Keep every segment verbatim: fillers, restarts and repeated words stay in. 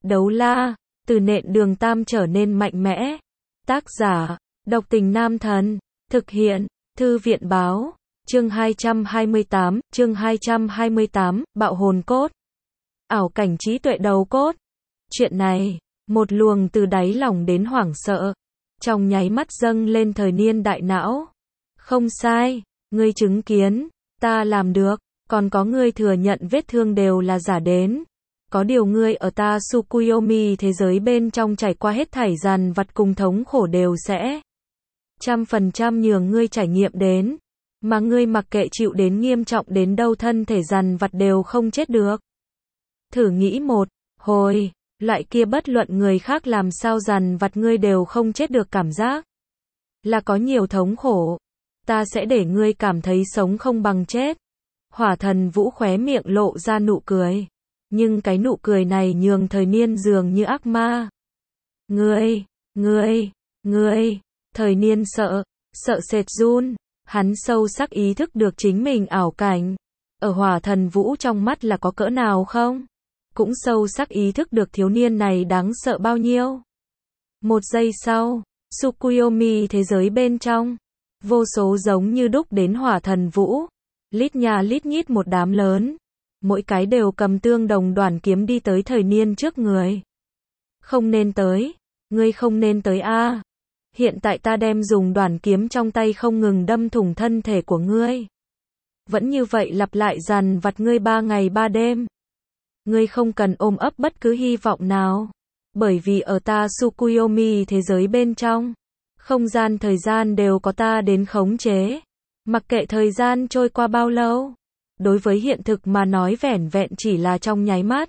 Đấu la, từ nện đường tam trở nên mạnh mẽ. Tác giả, độc tình nam thần. Thực hiện, thư viện báo. Chương hai trăm hai mươi tám, chương hai trăm hai mươi tám, bạo hồn cốt. Ảo cảnh trí tuệ đầu cốt. Chuyện này, một luồng từ đáy lòng đến hoảng sợ. Trong nháy mắt dâng lên thời niên đại não. Không sai, ngươi chứng kiến, ta làm được, còn có ngươi thừa nhận vết thương đều là giả đến. Có điều ngươi ở ta Tsukuyomi thế giới bên trong trải qua hết thảy dằn vặt cùng thống khổ đều sẽ trăm phần trăm nhường ngươi trải nghiệm đến, mà ngươi mặc kệ chịu đến nghiêm trọng đến đâu thân thể dằn vặt đều không chết được. Thử nghĩ một hồi, loại kia bất luận người khác làm sao dằn vặt ngươi đều không chết được cảm giác. Là có nhiều thống khổ. Ta sẽ để ngươi cảm thấy sống không bằng chết. Hỏa thần Vũ khóe miệng lộ ra nụ cười. Nhưng cái nụ cười này nhường thời niên dường như ác ma. Ngươi, ngươi, ngươi, thời niên sợ, sợ sệt run. Hắn sâu sắc ý thức được chính mình ảo cảnh. Ở hỏa thần Vũ trong mắt là có cỡ nào không? Cũng sâu sắc ý thức được thiếu niên này đáng sợ bao nhiêu. Một giây sau, Tsukuyomi thế giới bên trong. Vô số giống như đúc đến hỏa thần Vũ. Lít nhà lít nhít một đám lớn. Mỗi cái đều cầm tương đồng đoàn kiếm đi tới thời niên trước người. Không nên tới. Ngươi không nên tới a. Hiện tại ta đem dùng đoàn kiếm trong tay không ngừng đâm thủng thân thể của ngươi. Vẫn như vậy lặp lại dằn vặt ngươi ba ngày ba đêm. Ngươi không cần ôm ấp bất cứ hy vọng nào. Bởi vì ở ta Tsukuyomi thế giới bên trong. Không gian thời gian đều có ta đến khống chế. Mặc kệ thời gian trôi qua bao lâu. Đối với hiện thực mà nói vẻn vẹn chỉ là trong nháy mắt.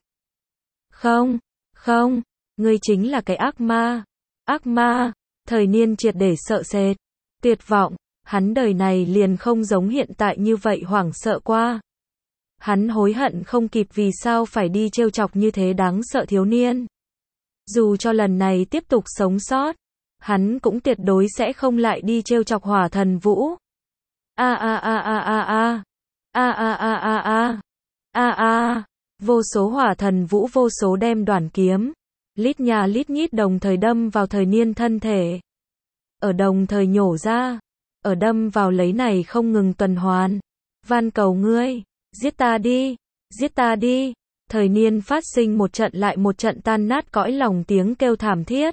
Không, không, ngươi chính là cái ác ma. Ác ma, thời niên triệt để sợ sệt. Tuyệt vọng, hắn đời này liền không giống hiện tại như vậy hoảng sợ qua. Hắn hối hận không kịp vì sao phải đi trêu chọc như thế đáng sợ thiếu niên. Dù cho lần này tiếp tục sống sót. Hắn cũng tuyệt đối sẽ không lại đi trêu chọc hỏa thần Vũ. A a a a a a. A a a a a. A a. Vô số hỏa thần Vũ vô số đem đoàn kiếm. Lít nhà lít nhít đồng thời đâm vào thời niên thân thể. Ở đồng thời nhổ ra. Ở đâm vào lấy này không ngừng tuần hoàn. Van cầu ngươi. Giết ta đi. Giết ta đi. Thời niên phát sinh một trận lại một trận tan nát cõi lòng tiếng kêu thảm thiết.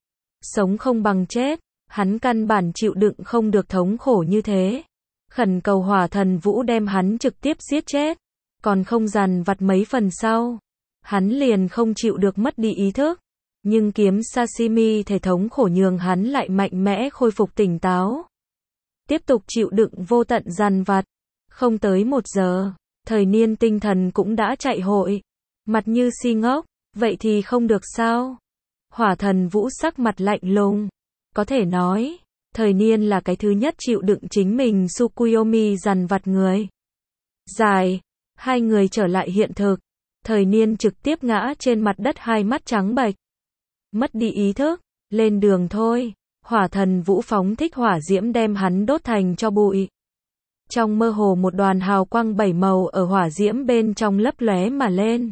Sống không bằng chết, hắn căn bản chịu đựng không được thống khổ như thế. Khẩn cầu hỏa thần Vũ đem hắn trực tiếp giết chết. Còn không dằn vặt mấy phần sau. Hắn liền không chịu được mất đi ý thức. Nhưng kiếm sashimi thể thống khổ nhường hắn lại mạnh mẽ khôi phục tỉnh táo. Tiếp tục chịu đựng vô tận dằn vặt. Không tới một giờ, thời niên tinh thần cũng đã chạy hội. Mặt như si ngốc, vậy thì không được sao? Hỏa thần Vũ sắc mặt lạnh lùng. Có thể nói, thời niên là cái thứ nhất chịu đựng chính mình Tsukuyomi dằn vặt người. Dài, hai người trở lại hiện thực. Thời niên trực tiếp ngã trên mặt đất hai mắt trắng bệch. Mất đi ý thức, lên đường thôi. Hỏa thần Vũ phóng thích hỏa diễm đem hắn đốt thành cho bụi. Trong mơ hồ một đoàn hào quang bảy màu ở hỏa diễm bên trong lấp lóe mà lên.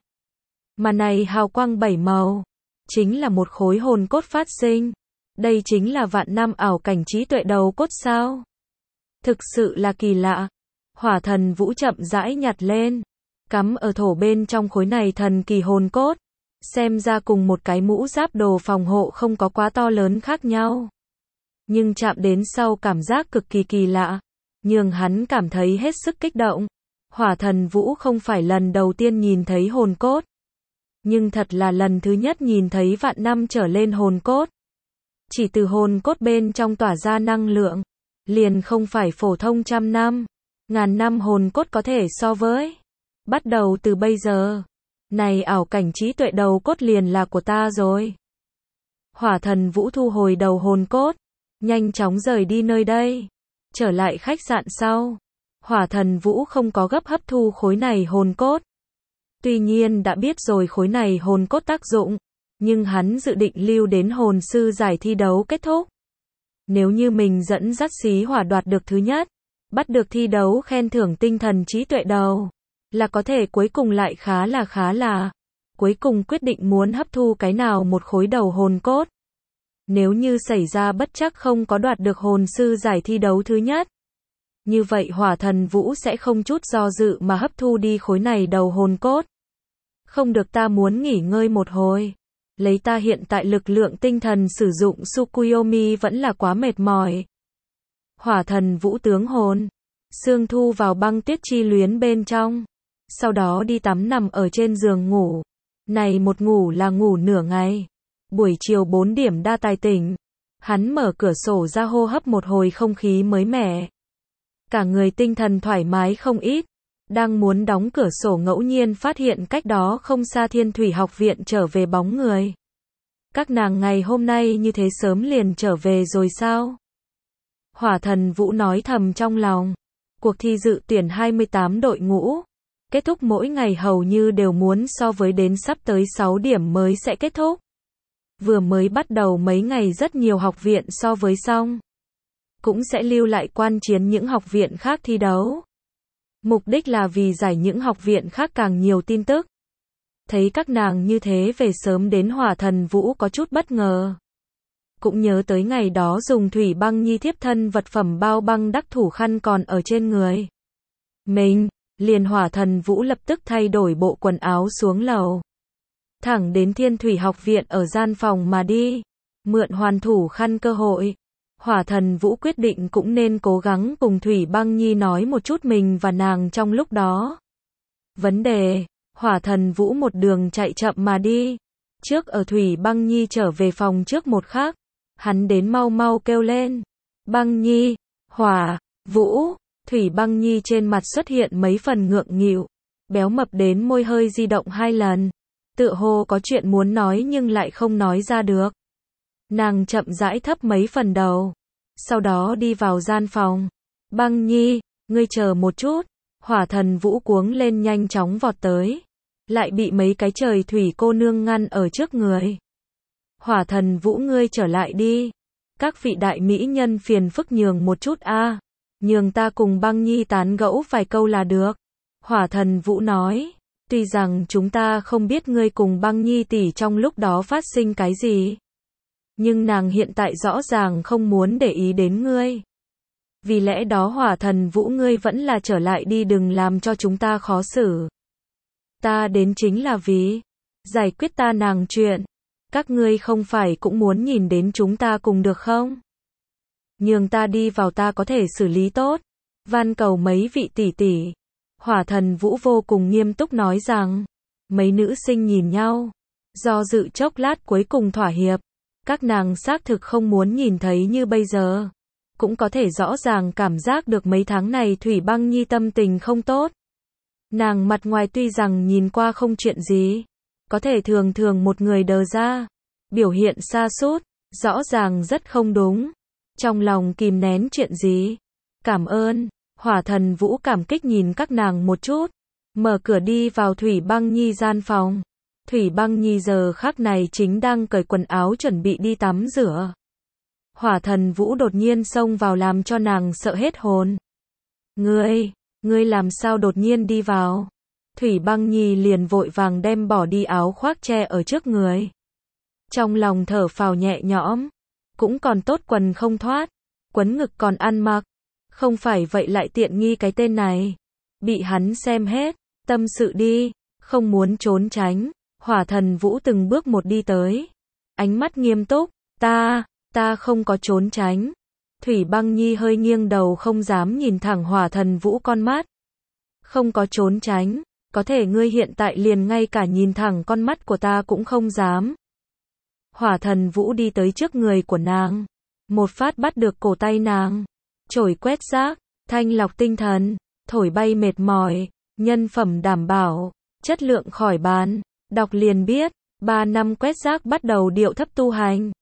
Mà này hào quang bảy màu. Chính là một khối hồn cốt phát sinh. Đây chính là vạn năm ảo cảnh trí tuệ đầu cốt sao? Thực sự là kỳ lạ. Hỏa thần Vũ chậm rãi nhặt lên. Cắm ở thổ bên trong khối này thần kỳ hồn cốt. Xem ra cùng một cái mũ giáp đồ phòng hộ không có quá to lớn khác nhau. Nhưng chạm đến sau cảm giác cực kỳ kỳ lạ. Nhường hắn cảm thấy hết sức kích động. Hỏa thần Vũ không phải lần đầu tiên nhìn thấy hồn cốt. Nhưng thật là lần thứ nhất nhìn thấy vạn năm trở lên hồn cốt. Chỉ từ hồn cốt bên trong tỏa ra năng lượng. Liền không phải phổ thông trăm năm. Ngàn năm hồn cốt có thể so với. Bắt đầu từ bây giờ. Này ảo cảnh trí tuệ đầu cốt liền là của ta rồi. Hỏa thần Vũ thu hồi đầu hồn cốt. Nhanh chóng rời đi nơi đây. Trở lại khách sạn sau. Hỏa thần Vũ không có gấp hấp thu khối này hồn cốt. Tuy nhiên đã biết rồi khối này hồn cốt tác dụng, nhưng hắn dự định lưu đến hồn sư giải thi đấu kết thúc. Nếu như mình dẫn dắt xí hỏa đoạt được thứ nhất, bắt được thi đấu khen thưởng tinh thần trí tuệ đầu, là có thể cuối cùng lại khá là khá là cuối cùng quyết định muốn hấp thu cái nào một khối đầu hồn cốt. Nếu như xảy ra bất trắc không có đoạt được hồn sư giải thi đấu thứ nhất, như vậy Hỏa Thần Vũ sẽ không chút do dự mà hấp thu đi khối này đầu hồn cốt. Không được, ta muốn nghỉ ngơi một hồi. Lấy ta hiện tại lực lượng tinh thần sử dụng Tsukuyomi vẫn là quá mệt mỏi. Hỏa Thần Vũ tướng hồn, Sương thu vào băng tuyết chi luyến bên trong. Sau đó đi tắm nằm ở trên giường ngủ. Này một ngủ là ngủ nửa ngày. Buổi chiều bốn điểm đa tài tỉnh. Hắn mở cửa sổ ra hô hấp một hồi không khí mới mẻ. Cả người tinh thần thoải mái không ít. Đang muốn đóng cửa sổ ngẫu nhiên phát hiện cách đó không xa Thiên Thủy học viện trở về bóng người. Các nàng ngày hôm nay như thế sớm liền trở về rồi sao? Hỏa Thần Vũ nói thầm trong lòng. Cuộc thi dự tuyển hai mươi tám đội ngũ. Kết thúc mỗi ngày hầu như đều muốn so với đến sắp tới sáu điểm mới sẽ kết thúc. Vừa mới bắt đầu mấy ngày rất nhiều học viện so với xong. Cũng sẽ lưu lại quan chiến những học viện khác thi đấu. Mục đích là vì giải những học viện khác càng nhiều tin tức. Thấy các nàng như thế về sớm đến Hỏa Thần Vũ có chút bất ngờ. Cũng nhớ tới ngày đó dùng thủy băng nhi thiếp thân vật phẩm bao băng đắc thủ khăn còn ở trên người mình, liền Hỏa Thần Vũ lập tức thay đổi bộ quần áo xuống lầu. Thẳng đến Thiên Thủy học viện ở gian phòng mà đi. Mượn hoàn thủ khăn cơ hội. Hỏa Thần Vũ quyết định cũng nên cố gắng cùng Thủy Băng Nhi nói một chút mình và nàng trong lúc đó. Vấn đề, Hỏa Thần Vũ một đường chạy chậm mà đi. Trước ở Thủy Băng Nhi trở về phòng trước một khắc. Hắn đến mau mau kêu lên. Băng Nhi, Hỏa, Vũ. Thủy Băng Nhi trên mặt xuất hiện mấy phần ngượng nghịu. Béo mập đến môi hơi di động hai lần. Tựa hồ có chuyện muốn nói nhưng lại không nói ra được. Nàng chậm rãi thấp mấy phần đầu. Sau đó đi vào gian phòng. Băng Nhi, ngươi chờ một chút. Hỏa Thần Vũ cuống lên nhanh chóng vọt tới. Lại bị mấy cái trời thủy cô nương ngăn ở trước người. Hỏa Thần Vũ, ngươi trở lại đi. Các vị đại mỹ nhân phiền phức nhường một chút a. À. Nhường ta cùng Băng Nhi tán gẫu vài câu là được. Hỏa Thần Vũ nói. Tuy rằng chúng ta không biết ngươi cùng Băng Nhi tỷ trong lúc đó phát sinh cái gì. Nhưng nàng hiện tại rõ ràng không muốn để ý đến ngươi. Vì lẽ đó Hỏa Thần Vũ, ngươi vẫn là trở lại đi, đừng làm cho chúng ta khó xử. Ta đến chính là vì giải quyết ta nàng chuyện. Các ngươi không phải cũng muốn nhìn đến chúng ta cùng được không? Nhường ta đi vào, ta có thể xử lý tốt. Van cầu mấy vị tỷ tỷ. Hỏa Thần Vũ vô cùng nghiêm túc nói rằng. Mấy nữ sinh nhìn nhau. Do dự chốc lát cuối cùng thỏa hiệp. Các nàng xác thực không muốn nhìn thấy như bây giờ. Cũng có thể rõ ràng cảm giác được mấy tháng này Thủy Băng Nhi tâm tình không tốt. Nàng mặt ngoài tuy rằng nhìn qua không chuyện gì. Có thể thường thường một người đờ ra. Biểu hiện sa sút, rõ ràng rất không đúng. Trong lòng kìm nén chuyện gì. Cảm ơn. Hỏa Thần Vũ cảm kích nhìn các nàng một chút. Mở cửa đi vào Thủy Băng Nhi gian phòng. Thủy Băng Nhi giờ khắc này chính đang cởi quần áo chuẩn bị đi tắm rửa. Hỏa Thần Vũ đột nhiên xông vào làm cho nàng sợ hết hồn. Ngươi, ngươi làm sao đột nhiên đi vào? Thủy Băng Nhi liền vội vàng đem bỏ đi áo khoác che ở trước người. Trong lòng thở phào nhẹ nhõm. Cũng còn tốt quần không thoát. Quấn ngực còn ăn mặc. Không phải vậy lại tiện nghi cái tên này. Bị hắn xem hết. Tâm sự đi. Không muốn trốn tránh. Hỏa Thần Vũ từng bước một đi tới. Ánh mắt nghiêm túc. Ta, ta không có trốn tránh. Thủy Băng Nhi hơi nghiêng đầu không dám nhìn thẳng Hỏa Thần Vũ con mắt. Không có trốn tránh. Có thể ngươi hiện tại liền ngay cả nhìn thẳng con mắt của ta cũng không dám. Hỏa Thần Vũ đi tới trước người của nàng. Một phát bắt được cổ tay nàng. Chổi quét rác, thanh lọc tinh thần, thổi bay mệt mỏi, nhân phẩm đảm bảo, chất lượng khỏi bàn. Đọc liền biết, ba năm quét rác bắt đầu điệu thấp tu hành.